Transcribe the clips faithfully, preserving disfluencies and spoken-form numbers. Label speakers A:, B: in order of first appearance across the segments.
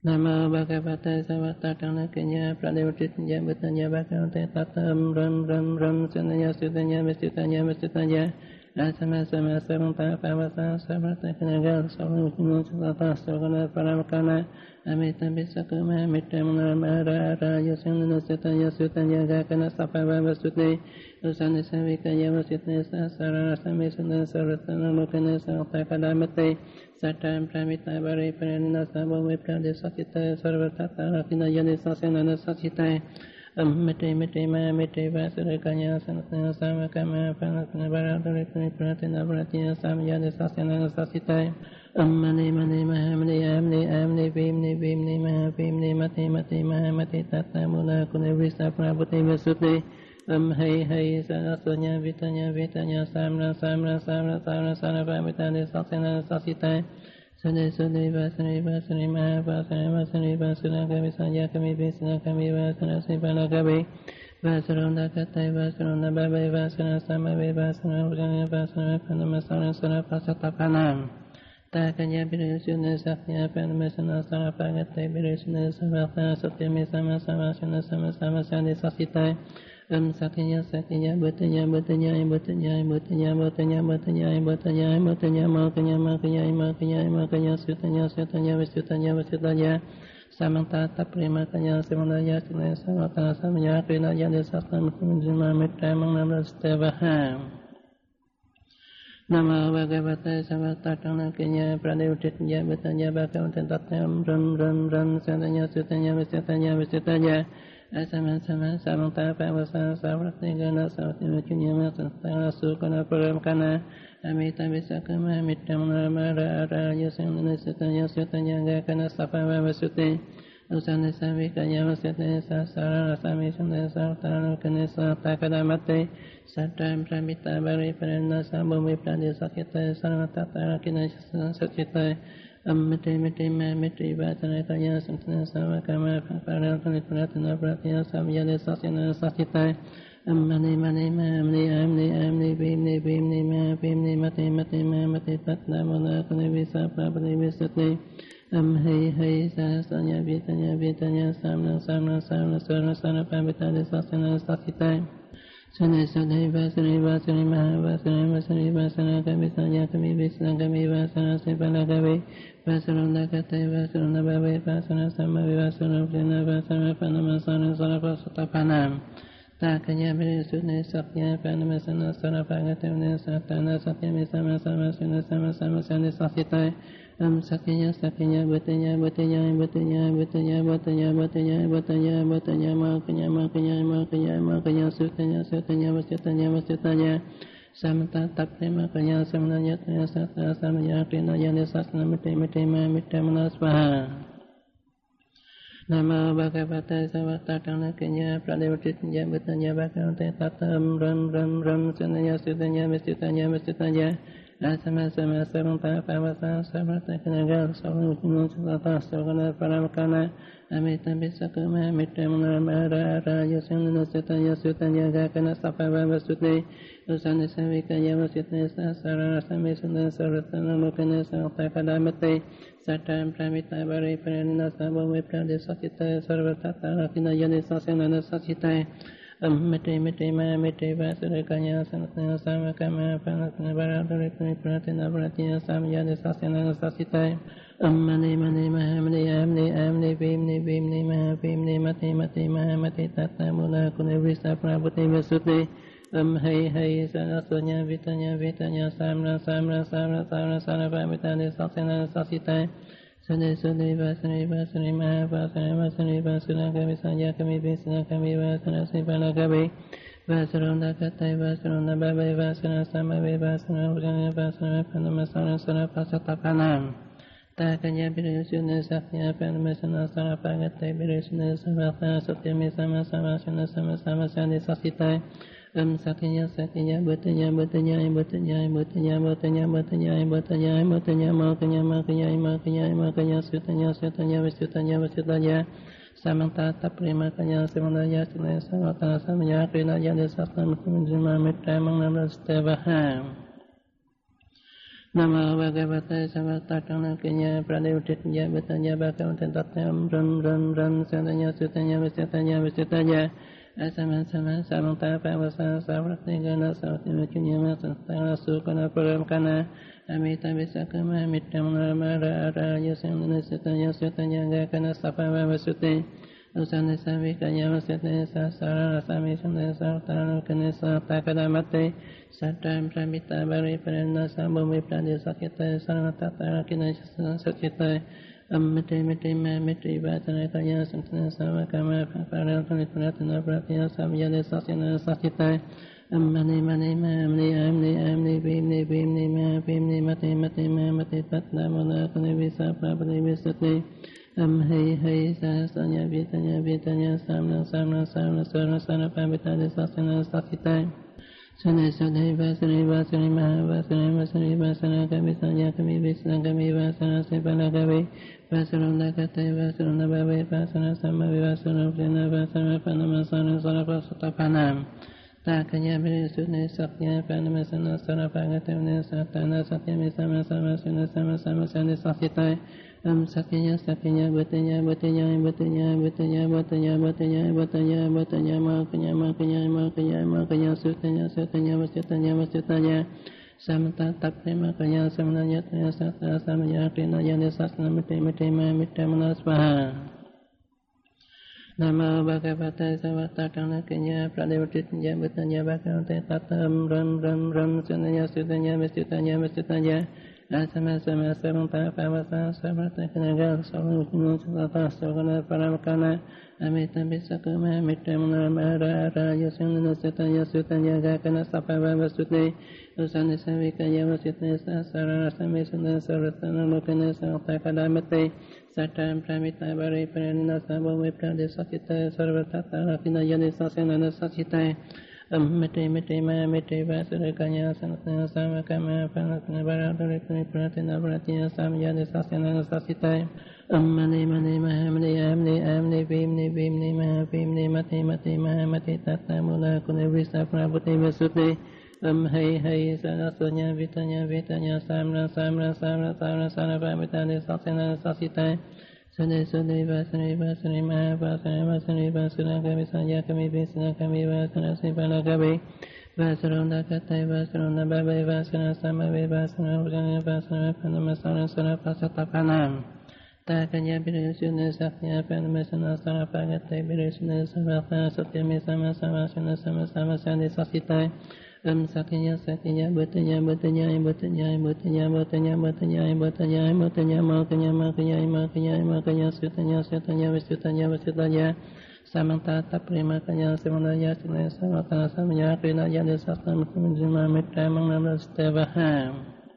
A: Nam mô Bhagavate Savata Kanakanya Pradevachitya Bhuttanya Bhagavate Tatam Ram Ram Ram Sandanya Sudanya Vistitanya Vistitanya Asama Sama Samanta Pavasa Samata Kanagal Savanukino Sata Savana Paramakana Amita Bisakuma Mitamana Mara Raya Sandana Sitanya Sutanya Gakana Sapava Vasuti Usana Savikaya Vasitya Sasara Samisana Saratana Mukana Sata Kadamate Satam Pramita Bari Pranina Sabo Viprade Sakita Sarvatata Rakina Yadi Sasana Sasita Mete Mete Ma Mete Vasara Kanya Sanatana Samakama Panatana Baradari Pratina Vratina Sam Yadi Sasana Sasita Mani Mani Mahamni Amni Amni Vimni Vimni Mahavimni Mati Mati Mahamati Tata Muna Kunivisa Prabhuti Vasuti Um hey hey sarasanya vitanya vitanya samra samra samra samra samra vitanya sasana sasita sade sade vasani vasani maha vasani vasani vasana kami sanya kami visana kami vasana sipana kami vasaranda katai vasaranda babai vasana samabe vasana ujana vasana panamasana sana pasatapanam takanya birusuna sakya panamasana sana pagatai birusuna samatana satyami sama sama sana sama sama sani sasita Um sakya sakya bhatanya bhatanya bhatanya bhatanya bhatanya bhatanya bhatanya bhatanya makanya makanya makanya makanya sutanya sutanya visutanya visutanya samanta taprimakanya samanaya sunaya samata samaya krina yadi sasam kunjima mitra mangnamastavaha Namo Bhagavate Savata Kanakanya Pradevachitya Bhuttanya Bhagavate Tatam Ram Ram Ram Sandanya Sutanya Visutanya Visutanya Asama Sama Samanta Pavasa Savrati Gana Savati Vachinyama Santana Sukana Paramkana Amita Visakama Mitamana Mara Araya Sandana Sutanya Sutanya Gakana Sapava Vasuti Usana Savikaya Vasute Sasara Rasami Sandana Sartana Kanisa Takadamate Satam Pramita Bari Parana Sambhumi Prade Sakita Sarvatata Rakina Sakita Amite Mite Ma Mite Vatana Kanya Santana Savakama Paratana Pratana Pratya Samyade Sasana Sakita Amani Mani Ma Amni Amni Amni Vimni Vimni Ma Vimni Mate Mate Ma Mate Tatna Mona Kunivisa Prabhani Visati Am Hey Hey Sasanya Vitanya Vitanya Samna Samna Samna Sarna Sarna Pambitani Sasana Sakita Sane Sane Vasani Vasani Maha Vasani Vasani Vasana Kami Sanya Kami Visana Kami Vasana Sipana Kami Vasaranda Kate Vasaranda Bhavi Vasana Samavi Vasana Vina Vasana Panamasana Sarapasatapanam Takanya Virisune Sakya Panamasana Sarapagatamne Satana Satyami Sama Sama Sina Sama Sama Sani Sasitai Am Sakya Sakya Bhatanya Bhatanya Bhatanya Bhatanya Bhatanya Bhatanya Bhatanya Bhatanya Makanya Makanya Makanya Makanya Sutanya Sutanya Vasitanya Vasitanya Samanta Taprema Kanya Samananya Tanya Sata Samaya Krina Yani Sasana Mite Mite Ma Mite Manasvaha Namo Bhagavate Savata Kanakanya Pradevachitya Bhuttanya Bhagavate Tatam Ram Ram Ram Sandanya Sudanya Vistitanya Vistitanya Asama Sama Samanta Pavasa Samata Kanagal Savanukino Sata Savana Paramakana Amita Bisakuma Mitamana Mara Raya Sandana Sitanya Sutanya Gakana Sapava Vasuti Usana Savikaya Vasitya Sasara Samisana Saratana Mukana Sata Kadamate Satam Pramita Bari Pranina Sabo Viprade Sakita Sarvatata Rakina Yadi Sasana Sasita Mete Mete Ma Mete Vasara Kanya Sanatana Samakama Panatana Baradari Pratina Vratina Sam Yadi Sasana Sasita Mani Mani Mahamni Amni Amni Vimni Vimni Mahavimni Mati Mati Mahamati Tata Muna Kunivisa Prabhuti Vasuti Um hey hey sarasanya vitanya vitanya samra samra samra samra samra vitanya sasana sasita sade sade vasani vasani maha vasani vasani vasana kami sanya kami visana kami vasana sipana kami vasaranda katai vasaranda babai vasana samabe vasana ujana vasana panamasana sana pasatapanam takanya birusuna sakya panamasana sana pagatai birusuna samatana satyami sama sama sana sama sama sani sasita Um sakya sakya bhatanya bhatanya bhatanya bhatanya bhatanya bhatanya bhatanya bhatanya makanya makanya makanya makanya sutanya sutanya visutanya visutanya samanta taprimakanya samanaya sunaya samata samaya krina yadi sasam kunjima mitra mangnamastavaha Namo Bhagavate Savatatana Kenya Pradevutitya Vitanya Bhagavate Tatyam Ram Ram Ram Sadanya Sutanya Visitanya Visitanya Asama Sama Samanta Pavasa Savrati Gana Savati Vikinyama Sastana Sukana Paramkana Amita Visakama Mitam Ramara Ara Yasana Sitanya Sutanya Gakana Sapava Vasuti Usana Savikanya Vasite Sasara Sami Sundar Sartana Kanisa Takadamate Satam Pramita Bari Parana Sambhumi Pradi Sakita Sarvatata Kinashasana Sakita Amate Mate Mamate Vatana Kaya Santana Savakama Paratana Pratana Pratya Samyade Sasina Sakita Amani Mani Mamni Amni Amni Bimni Bimni Ma Bimni Mate Mate Mamate Patna Mona Kanivisa Prabhani Visati Am Hey Hey Sasanya Vitanya Vitanya Samna Samna Samna Sarna Sana Pabitani Sasana Sakita Sane Sane Vasani Vasani Maha Vasani Vasani Vasana Kami Sanya Kami Visana Kami Vasana Sepana Kami Vasana Kate Vasana Bhavi Vasana Samavi Vasana Prina Vasana Panamasana Sarapasata Panam Takanya Virisune Satya Panamasana Sarapagatamne Satana Satya Misama Sama Sina Sama Sama Sani Sakitai Am Sakinya Sakinya Bhatanya Bhatanya Bhatanya Bhatanya Bhatanya Bhatanya Bhatanya Bhatanya Makanya Makanya Makanya Makanya Sutanya Sutanya Vasitanya Vasitanya Samata Tapne Makanya Samananya Tanya Sata Samanya Krina Yani Sasana Mite Mite Ma Mite Manasvaha Namo Bhagavate Savatatana Kenya Pradevutitya Bhatanya Bhagavate Tatam Ram Ram Ram Sutanya Sutanya Vasitanya Vasitanya Asama Sama Samanta Pavasa Savrata Kanagal Savukino Sata Savana Paramakana Amita Bisakuma Mitamana Mara Yasana Sitanya Sutanya Gakana Sapava Vasute Usani Savika Yavasitne Sasara Samisana Saratana Lokana Satakadamate Satam Pramita Bari Parana Sabha Prade Sakita Sarvatata Rakina Yani Sasana Sakita Mete Mete Ma Mete Vasara Kanya Sanatana Samakama Panatana Baradari Pratina Vratina Samyana Sasana Sasitai Mani Mani Mahamni Amni Amni Vimni Vimni Mahavimni Mati Mati Mahamati Tata Mula Kunivisa Prabhuti Vasuti Am Hai Hai Sanasanya Vitanya Vitanya Samra Samra Samra Samra Samra Vitani Sasana Sasitai Sade Sade Vasani Vasani Mahavasani Vasani Vasana Kami Sanya Kami Visana Kami Vasana Sipana Kami Vasarona Katai Vasarona Babai Vasana Samavi Vasana Vasana Vasana Panamasana Sana Pasatapanam Takanya Birusuna Sakya Panamasana Sana Pagatai Birusuna Samata Satyami Sama Sama Sana Sama Sama Sani Sasitai Am Sakya Sakya Bhatanya Bhatanya Bhatanya Bhatanya Bhatanya Bhatanya Bhatanya Bhatanya Makanya Makanya Makanya Makanya Sutanya Sutanya Visutanya Visutanya Samanta Taprima Kanya Samanaya Sinaya Samatana Samanya Krina Yadi Sasam Kumijima Mitra Mangnam Stavaha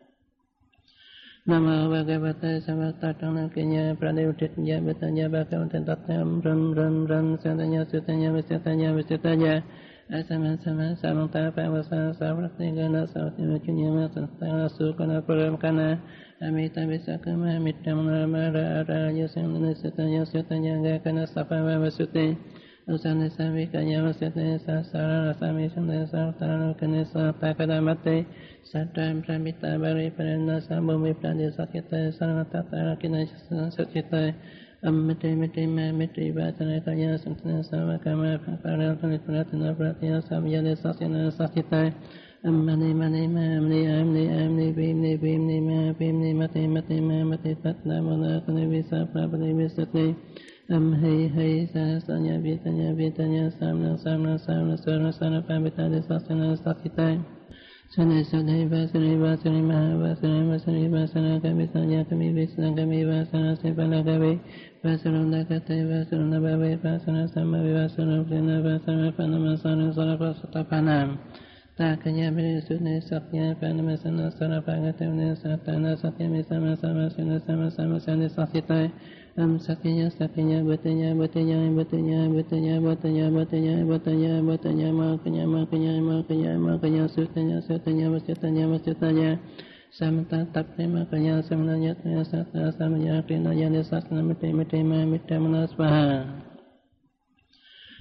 A: Namo Bhagavate Savatatana Kenya Pradevutitya Bhatanya Bhagavate Tatyam Ram Ram Ram Sadanya Sutanya Visitanya Visitanya Asama Sama Samanta Pavasa Savrati Gana Savati Vikinyama Sastana Sukana Paramkana Amita Visakama Mitam Ramara Ara Yasana Sitanya Sutanya Gakana Sapava Vasuti Usana Savikanya Vasite Sasara Sami Sundar Sartana Kanisa Takadamate Satam Pramita Bari Parana Sambhumi Pradi Sakita Sarvatata Kinashasana Sakita Amate Mate Mamate Vatana Kaya Santana Savakama Paratana Pratana Pratya Samyade Sasina Sakita Amani Mani Mamni Amni Amni Bimni Bimni Ma Bimni Mate Mate Mamate Patna Mona Kanivisa Prabhani Visati Am Hai Hai Sasanya Vitanya Vitanya Samna Samna Samna Sarna Sana Pabitani Sasana Sakita Sane Sane Vasani Vasani Maha Vasani Vasani Vasana Kami Sanya Kami Visana Kami Vasana Sepana Kami Vasarona Kate Vasarona Bhavi Vasana Samavi Vasana Prina Vasana Panamasana Sarapasata Panam Takanya Virisune Satya Panamasana Sarapagatamne Satana Satya Misama Sama Sina Sama Sama Sani Sakitai Am Sakinya Sakinya Bhatanya Bhatanya Bhatanya Bhatanya Bhatanya Bhatanya Bhatanya Bhatanya Makanya Makanya Makanya Makanya Sutanya Sutanya Vasitanya Vasitanya Samata Tapne Makanya Samananya Tanya Sata Samanya Krina Yani Sasana Mite Mite Ma Mite Manasvaha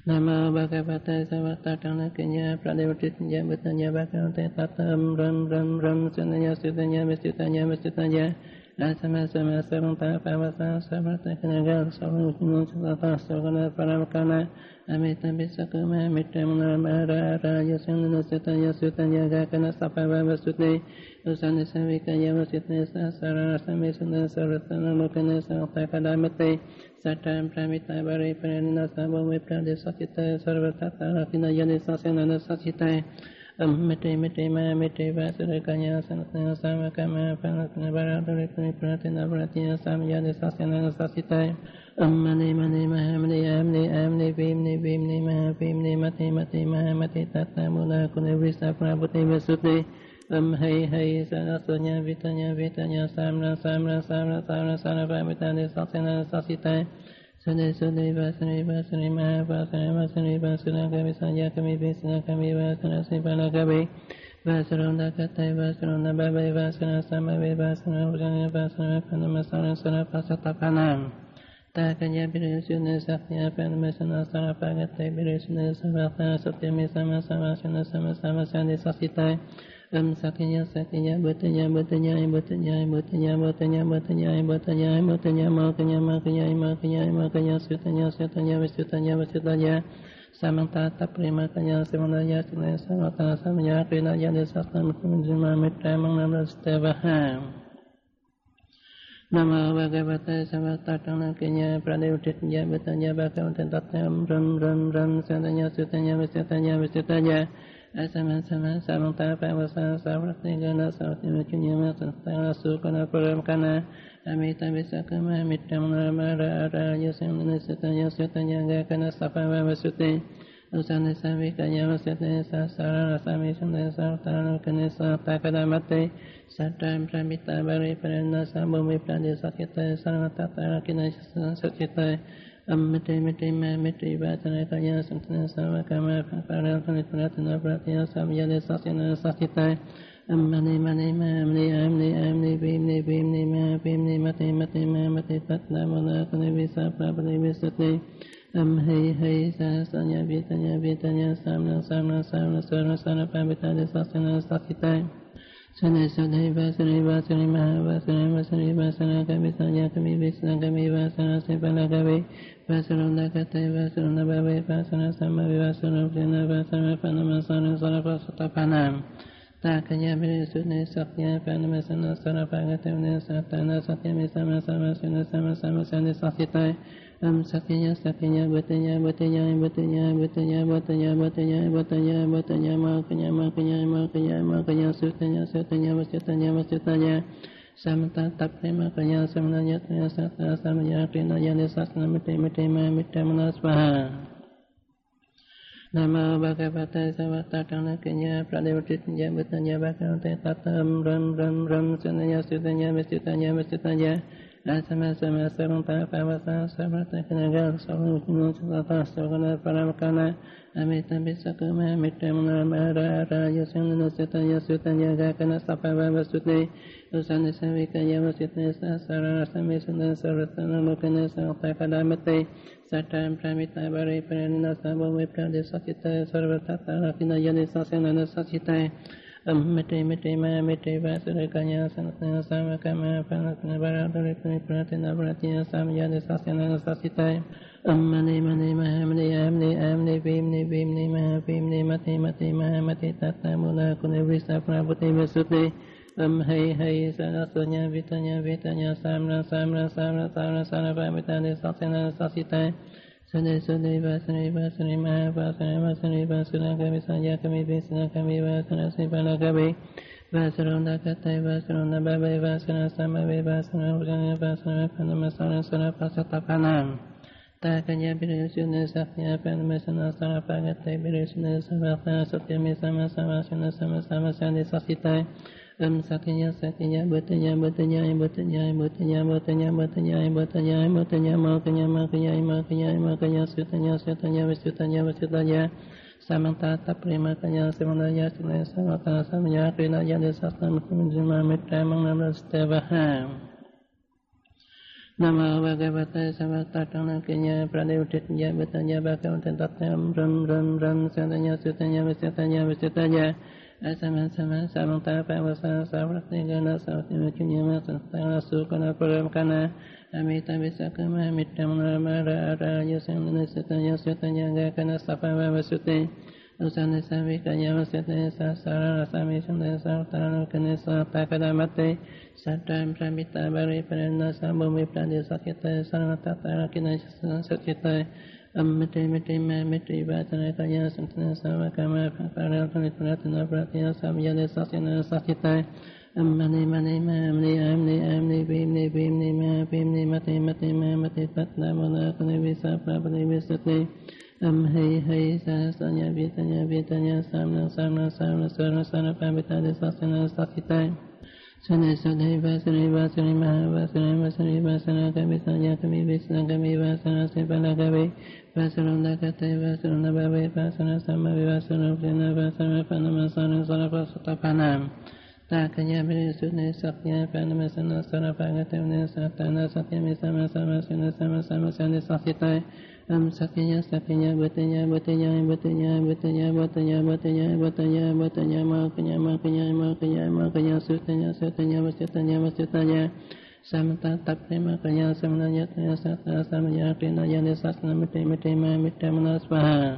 A: Nam mô Bhagavate Savata Tanakanya Pradevachitanya Bhuttanya Bhagavate Tatam Ram Ram Ram Sandanya Siddhanya Vistitanya Vistitanya Asama Sama Saranta Pavasa Savarta Kanagal Savarutino Sata Savana Paramakana Amita Bisakuma Mitamana Mara Raya Sandana Sitanya Sutanya Gakana Sapava Vasuti Usana Savikaya Vasitna Sasara Samisana Saratana Lokana Sata Kadamate Satam Pramita Bari Pranina Sabhami Pradesakita Sarvatata Rakina Yani Sasanana Sasita Mete Mete Ma Mete Vasarakanya Sanatana Samakama Panatana Bharadurikani Pratina Pratina Samayani Sasanana Sasita Mani Mani Mahamani Amni Amni Vimni Vimni Mahavimni Mati Mati Mahamati Tata Mula Kunivisa Prabhuti Vasuti Am Hai Hai Sarasanya Vitanya Vitanya Samra Samra Samra Samra Samra Pamitani Sasana Sasita Sune Sune Vasani Vasani Mahavasani Vasani Vasana Kami Sanya Kami Visana Kami Vasana Sipana Kami Vasarona Katai Vasarona Babai Vasana Samavi Vasana Vasana Vasana Panamasana Sana Pasatapanam Takanya Birusuna Sakya Panamasana Sana Pagatai Birusuna Savatana Satyami Sama Sama Sana Sama Sama Sani Sasitai Am Sakya Sakya Bhatanya Bhatanya Bhatanya Bhatanya Bhatanya Bhatanya Bhatanya Bhatanya Makanya Makanya Makanya Makanya Sutanya Sutanya Visutanya Visutanya Samanta Taprima Kanya Simanaya Sina Samata Samaya Krina Yadi Sasam Kumjima Mitra Mangnam Stavaha Nama Bhagavata Savata Tanakanya Pradevachitanya Bhatanya Bhagavata Tatam Ram Ram Ram Sandanya Sutanya Visutanya Visutanya Asama Sama Samanta Pavasa Savrati Gana Savati Vachinyama Sastana Sukana Paramkana Amita Visakama Mitamana Mara Araya Samana Sutanya Sutanya Gakana Sapava Vasuti Usana Savikaya Vasati Sasara Rasami Sundaya Sartana Kanisa Takadamate Satam Pramita Bari Parana Sambhumi Prade Sakita Sarvatata Rakina Sakita Amite Mite Ma Mite Vatana Kaya Santana Savakama Paratana Pratana Pratya Samyade Sasina Sasita Mani Mani Ma Mani Amni Amni Vimni Vimni Ma Vimni Mati Mati Ma Mati Tatna Mala Kani Visa Prabhani Visati Am Hai Hai Sasanya Vitanya Vitanya Samna Samna Samna Sarna Sarna Pabitani Sasina Sasita Sane Sane Vasani Vasani Mahavasani Vasani Vasana Kami Sanya Kami Visna Kami Vasana Sipana Kami Vasarana Katai Vasarana Bhavi Vasana Samavi Vasana Vina Vasana Panamasana Sarapasatapanam Takanya Virisune Sakya Panamasana Sarapagatamne Satana Satyami Sama Sama Sina Sama Sama Sani Sasitai Am Sakya Sakya Bhatanya Bhatanya Bhatanya Bhatanya Bhatanya Bhatanya Bhatanya Bhatanya Makanya Makanya Makanya Makanya Sutanya Sutanya Vasitanya Vasitanya Samanta Taprema Kanya Samananya Tanya Sata Samaya Krina Yani Sasana Mite Mite Ma Mite Manasvaha Nama Bhagavata Savata Tanakanya Pradevachitanya Bhuttanya Bhagavate Tatam Ram Ram Ram Sandanya Siddhanya Vistitanya Vistitanya Asama Sama Saranta Pavasa Savarta Kanagal Savarutino Sata Savana Paramakana Amita Bisakuma Mitamana Mara Raya Sandana Sitanya Sutanya Gakana Sapava Vasuti Usana Savikaya Vasitna Sasara Samisana Saratana Lokana Sata Kadamate Satam Pramita Bari Pranina Sabhami Pradesakita Sarvatata Rakina Yani Sasanana Sasita Mete Mete Ma Mete Vasarakanya Sanatana Samakama Panatana Bharadurikani Pratina Pratina Samayani Sasanana Sasita Mani Mani Mahamani Amni Amni Vimni Vimni Mahavimni Mati Mati Mahamati Tata Mula Kunivisa Prabhuti Vasuti Am Hai Hai Sarasanya Vitanya Vitanya Samra Samra Samra Samra Samra Pamitani Sasana Sasita Sune Sune Vasani Vasani Mahavasani Vasani Vasana Kami Sanya Kami Visana Kami Vasana Sipana Kami Vasarona Katai Vasarona Babai Vasana Samavi Vasana Vasana Vasana Panamasana Sana Pasatapanam Takanya Birusuna Sakya Panamasana Sana Pagatai Birusuna Savatana Satyami Sama Sama Sana Sama Sama Sani Sasitai Am Sakya Sakya Bhatanya Bhatanya Bhatanya Bhatanya Bhatanya Bhatanya Bhatanya Bhatanya Makanya Makanya Makanya Makanya Sutanya Sutanya Visutanya Visutanya Samanta Taprima Kanya Simanaya Sina Samata Samaya Krina Yadi Sasam Kumjima Mitra Mangnam Stavaha Nam mô Bhagavate Savattārtana Kenya Pradevutitya Bhatanya Bhagavate Tatham Ram Ram Ram Santanya Sutanya Visitanya Visitanya Asama Sama Samanta Pavasa Savrati Gana Savati Muchunyama Santana Sukana Paramkana Amita Visakama Mittam Ramara Araya Sandana Sutanya Sutanya Gakana Sapava Vasuti Usana Savikanya Vasite Sasara Rasami Sundaya Sartana Kanisa Takadamate Satam Pramita Bari Parana Sambhumi Pradi Sakyata Sarvatata Rakina Sakyata Ammati Miti Mamiti Vatana Kaya Santana Savakama Paratana Pratana Pratya Samyade Sasyana Sakyata Ammani Mani Mamni Amni Amni Bimni Bimni Ma Bimni Mati Mati Ma Mati Patna Monakani Visa Prabhani Visati Am Hei Hei Sahasanya Vitanya Vitanya Samna Samna Samna Sarna Sarna Pambitadi Sasyana Sakyata Sane Sane Vasani Vasani Maha Vasani Vasani Vasana Kami Sanya Kami Visna Kami Vasana Sipana Kami Vasaranda Kate Vasaranda Bhavi Vasana Samavi Vasana Vina Vasana Panamasana Sarapasata Panam Takanya Virisune Sakya Panamasana Sarapagatamne Satana Satyami Sama Sama Sina Sama Sama Sani Sakyitai Am Sakya Sakya Bhatanya Bhatanya Bhatanya Bhatanya Bhatanya Bhatanya Bhatanya Bhatanya Makanya Makanya Makanya Makanya Sutanya Sutanya Vasitanya Vasitanya Samata Tapne Makanya Samananya Tanya Sata Samanya Krina Yani Sasana Mite Mite Ma Mite Manasvaha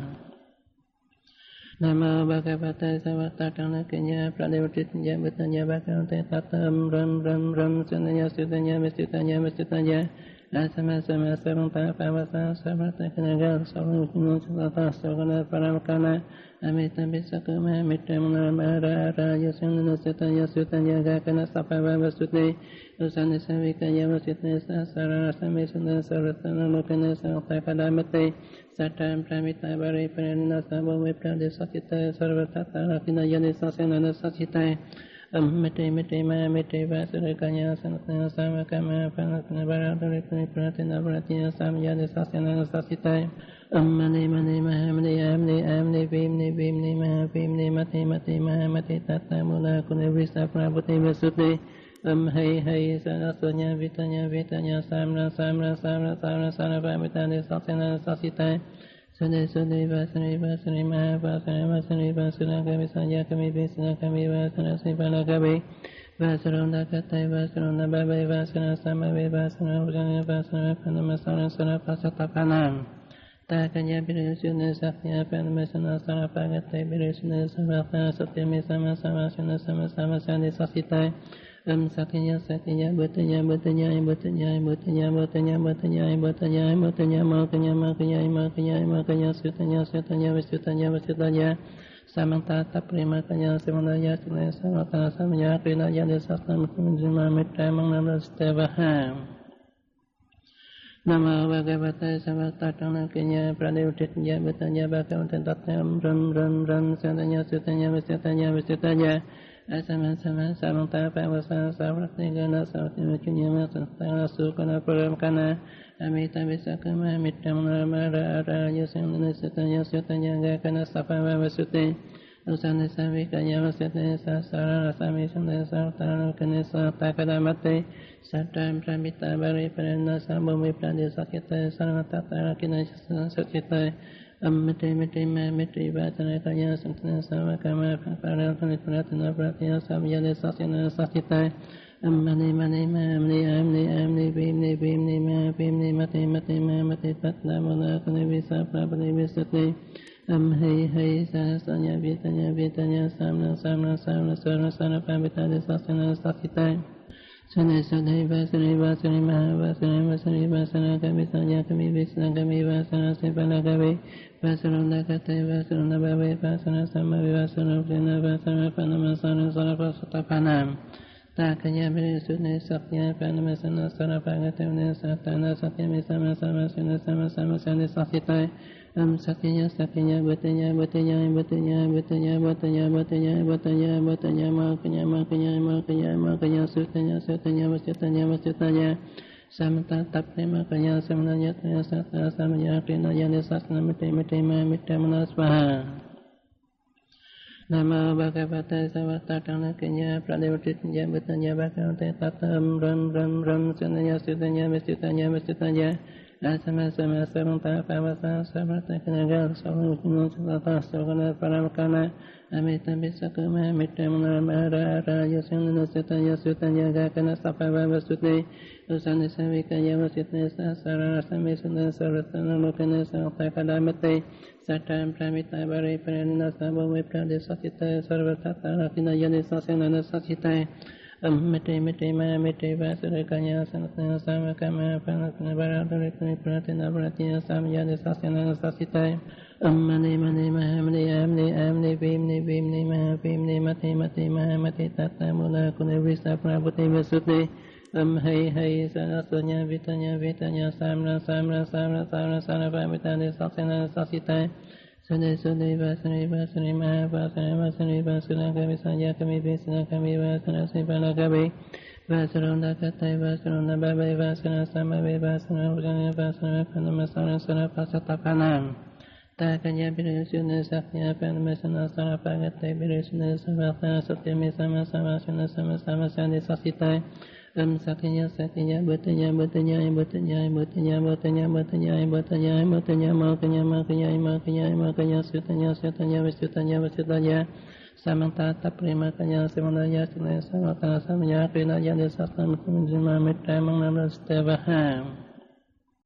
A: Namo Bhagavate Savattārtana Kenya Pradevutitya Bhatanya Bhagavate Tatham Ram Ram Ram Sandanya Sutanya Visitanya Visitanya Asama Sama Samanta Pavasa Savrata Kanagal Savrata Savrata Savrata Paramkana Amita Visakama Mittamana Mara Raya Sandana Sutanya Sutanya Gakana Sapava Vasuti Usani Savikaya Vasitya Sasara Sami Sundana Saratana Lokana Savrata Kadamate Satam Pramita Bari Parana Sabhumi Pradi Sakita Sarvatata Rakina Yani Sasanana Sachitai Ammati Miti Ma Miti Vasura Kanya Sanatana Samakama Panatana Baratari Pratina Vratina Samyani Sasanana Sachitai Ammani Mani Mahamni Amni Amni Vimni Vimni Mahavimni Mati Mati Mahamati Tata Mula Kuni Visa Prabhuti Vasuti Am Hei Hei Sarasanya Vitanya Vitanya Samra Samra Samra Samra Samra Pamitani Sasanana Sachitai Sade Sade Vasani Vasani Maha Vasani Vasani Vasana Kami Sanya Kami Visana Kami Vasana Sipana Kami Vasaranda Katai Vasaranda Babai Vasana Samavi Vasana Ujana Vasana Panamasana Sana Pasata Panam Takanya Birisuna Sakya Panamasana Sana Pagatai Birisuna Samatana Satyami Sama Sama Sana Sama Sama Sani Sasitai Am Sakya Sakya Bhatanya Bhatanya Bhatanya Bhatanya Bhatanya Bhatanya Bhatanya Bhatanya Makanya Makanya Makanya Makanya Sutanya Sutanya Visutanya Visutanya Samanta Taprima Kanya Simanaya Sinaya Samata Samaya Krina Yani Sasna Mutumjima Mitra Mangnam Stevaha Namo Bhagavate Savattārtana Kenya Pradevutitya Bhatanya Bhagavate Tatham Ram Ram Ram Santanya Sutanya Visitanya Visitanya Asama Sama Samanta Pavasa Savrati Gana Savati Muchunyama Santana Sukana Paramkana Amita Visakama Mittam Ramara Araya Sandana Sutanya Sutanya Gakana Sapava Vasuti Usana Savikaya Vasite Sasara Rasami Sundaya Sartana Kanisa Takadamate Satam Pramita Bari Parana Sambhumi Pradi Sakyata Sarvatata Rakina Sakyata Ammati Miti Ma Miti Vatana Kaya Santana Savakama Paratana Pratana Pratya Samyade Sasyana Sakyata Ammani Mani Mamni Amni Amni Bimni Bimni Ma Bimni Mati Mati Ma Mati Patna Monakani Visa Prabhani Visati Am Hei Hei Sahasanya Vitanya Vitanya Samna Samna Samna Sarna Sarna Pambitadi Sasyana Sakyata Sane Sane Vasani Vasani Maha Vasani Vasani Vasana Kami Sanya Kami Visna Kami Vasana Sipana Kami Vasaranda Kate Vasaranda Bhavi Vasana Samavi Vasana Vina Vasana Panamasana Sarapasata Panam Takanya Virisune Sakya Panamasana Sarapagatamne Satana Satyami Sama Sama Sina Sama Sama Sani Sakyitai Am Sakya Sakya Bhatanya Bhatanya Bhatanya Bhatanya Bhatanya Bhatanya Bhatanya Bhatanya Makanya Makanya Makanya Makanya Sutanya Sutanya Vasitanya Vasitanya Samata Tapne Makanya Samananya Tanya Sata Samanya Krina Yani Sasana Mite Mite Ma Mite Manasvaha Nam mô Bhagavate Savatthana Kenya Pradevatinya Bhuttanya Bhagavate Tatam Ram Ram Ram Sundanya Sudanya Vistitanya Vistitanya Asama Sama Samanta Pavasa Samata Kanagal Salamutino Salata Sogana Paramakana Amita Bisakuma Mitamana Mara Raja Sundana Sitanya Sutanya Gakana Sapava Vasuti Usana Savikaya Vasitnesa Sarara Samisana Sarasana Lokana Santa Kadamate Satam Pramita Bari Pranina Sabo Viprade Satita Sarvatata Ratina Yadi Sasana Satita Mete Mete Ma Mete Vasara Kanya Sanatana Samakama Panatana Baradari Pratina Pratina Samyadi Sasana Satita Mane Mane Mahamne Amne Amne Vimne Vimne Mahavimne Mate Mate Mahamate Tata Mula Kunavisa Prabhuti Vasuti Um Hey Hey Sanasanya Vitanya Vitanya Samra Samra Samra Samra Samra Vitanya Sasana Sasita Sune Sune Vasani Vasani Mahavasani Vasani Vasana Kami Sanya Kami Visana Kami Vasana Sipana Kami Vasarona Katai Vasarona Babai Vasana Samavi Vasana Ujana Vasana Panamasana Sana Pasatapanam Takanya Birusuna Sakya Panamasana Sana Pagatai Birusuna Samatana Satyami Sama Sama Sana Sama Sama Sani Sasitai Um Sakya Sakya Bhatanya Bhatanya Bhatanya Bhatanya Bhatanya Bhatanya Bhatanya Bhatanya Makanya Makanya Makanya Makanya Sutanya Sutanya Visutanya Visutanya Samanta Prima Kanya Simanaya Sinaya Samata Samaya Krina Yadisasam Kumjima Mitra Mangnam Stevaham